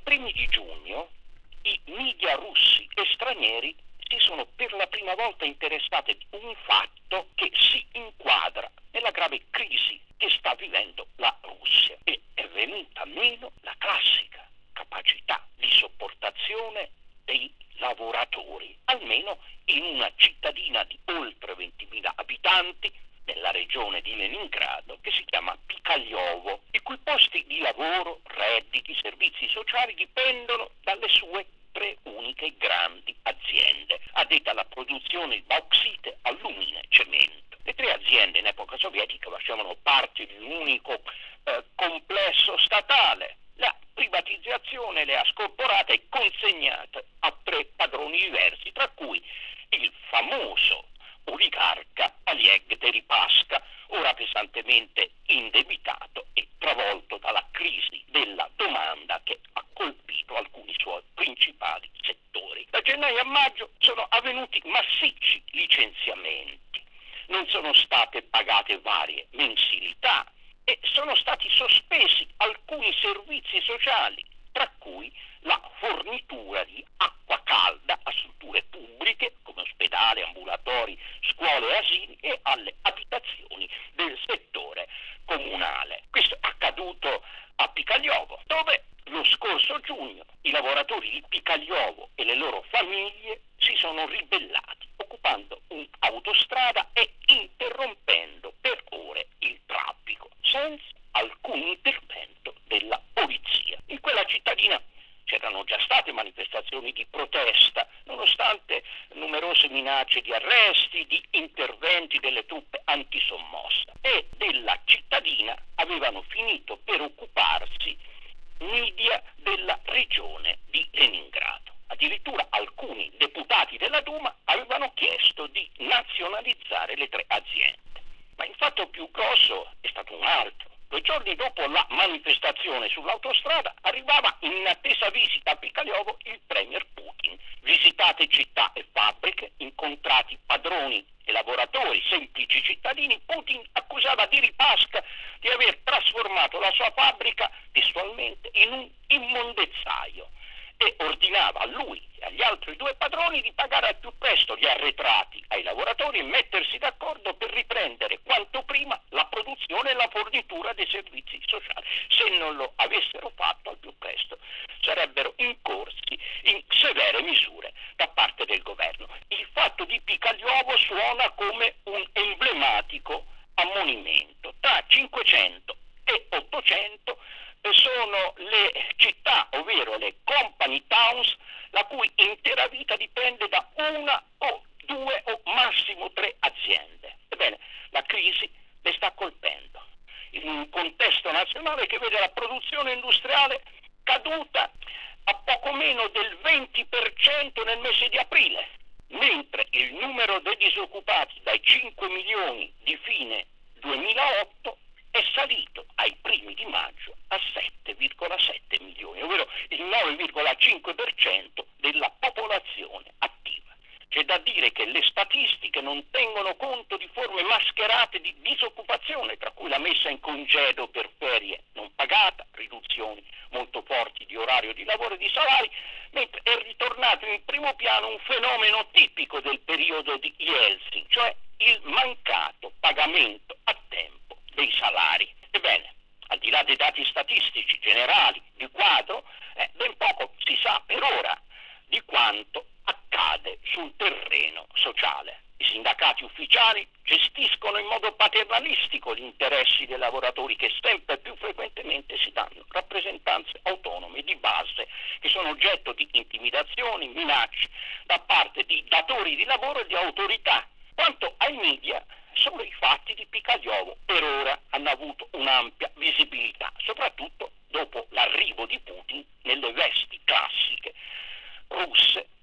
primi di giugno i media russi e stranieri si sono per la prima volta interessati di un fatto che si inquadra nella grave crisi che sta vivendo la Russia, e è venuta meno la classica capacità di sopportazione dei lavoratori, almeno in una cittadina di oltre 20.000 abitanti nella regione di Leningrado che si chiama Pikaljovo, i cui posti di lavoro, redditi, servizi sociali dipendono dalle sue 3 uniche grandi aziende addette alla produzione di bauxite, allumine, cemento. Le 3 aziende in epoca sovietica facevano parte di un unico complesso statale. La privatizzazione le ha scorporate e consegnate a 3 padroni diversi, tra cui il famoso oligarca Oleg Deripaska, ora pesantemente indebitato e travolto dalla crisi della domanda che ha colpito alcuni suoi principali settori. Da gennaio a maggio sono avvenuti massicci licenziamenti, non sono state pagate varie mensilità e sono stati sospesi alcuni servizi sociali, tra cui la fornitura di acqua calda a strutture pubbliche come ospedali, ambulatori, scuole e asili e alle abitazioni del settore comunale. Questo è accaduto a Pikaljovo, dove lo scorso giugno i lavoratori di Pikaljovo e le loro famiglie si sono ribellati, occupando un'autostrada e interrompendo per ore il traffico, senza alcun intervento della polizia. In quella cittadina c'erano già state manifestazioni di protesta, nonostante numerose minacce di arresti, di interventi delle truppe antisommossa, e della cittadina avevano finito per occuparsi media della regione di Leningrado. Addirittura alcuni deputati della Duma avevano chiesto di nazionalizzare le 3 aziende. Ma il fatto più grosso è stato un altro. 2 giorni dopo la manifestazione sull'autostrada arrivava in inattesa visita a Pikaljovo il premier Putin. Visitate città e fabbriche, incontrati padroni e lavoratori, semplici cittadini, Putin accusava Deripaska di aver trasformato la sua fabbrica testualmente in un immondezzaio e ordinava a lui e agli altri 2 padroni di pagare al più presto gli arretrati ai lavoratori e mettersi d'accordo per riprendere quanto prima la produzione e la fornitura dei servizi sociali. Se non lo avessero fatto al più presto sarebbero incorsi in severe misure da parte del governo. Il fatto di Pikaljovo suona come un emblematico ammonimento. Tra 500 e 800 sono le città, ovvero le company towns, la cui intera vita dipende da 1 o 2 o massimo 3 aziende. Ebbene, la crisi le sta colpendo in un contesto nazionale che vede la produzione industriale caduta a poco meno del 20% nel mese di aprile, mentre il numero dei disoccupati dai 5 milioni di fine 2008 è salito ai primi di maggio a 7,7 milioni, ovvero il 9,5% della popolazione attiva. C'è da dire che le statistiche non tengono conto di forme mascherate di disoccupazione, tra cui la messa in congedo per ferie non pagata, riduzioni molto forti di orario di lavoro e di salari, mentre è ritornato in primo piano un fenomeno tipico del periodo di Yeltsin, cioè il mancato pagamento a tempo dei salari. Ebbene, al di là dei dati statistici generali di quadro, ben poco si sa per ora di quanto accade sul terreno sociale. I sindacati ufficiali gestiscono in modo paternalistico gli interessi dei lavoratori, che sempre più frequentemente si danno rappresentanze autonome di base che sono oggetto di intimidazioni, minacce da parte di datori di lavoro e di autorità. Quanto ai media, solo i fatti di Pikaljovo per ora hanno avuto un'ampia visibilità, soprattutto dopo l'arrivo di Putin nelle vesti classiche russe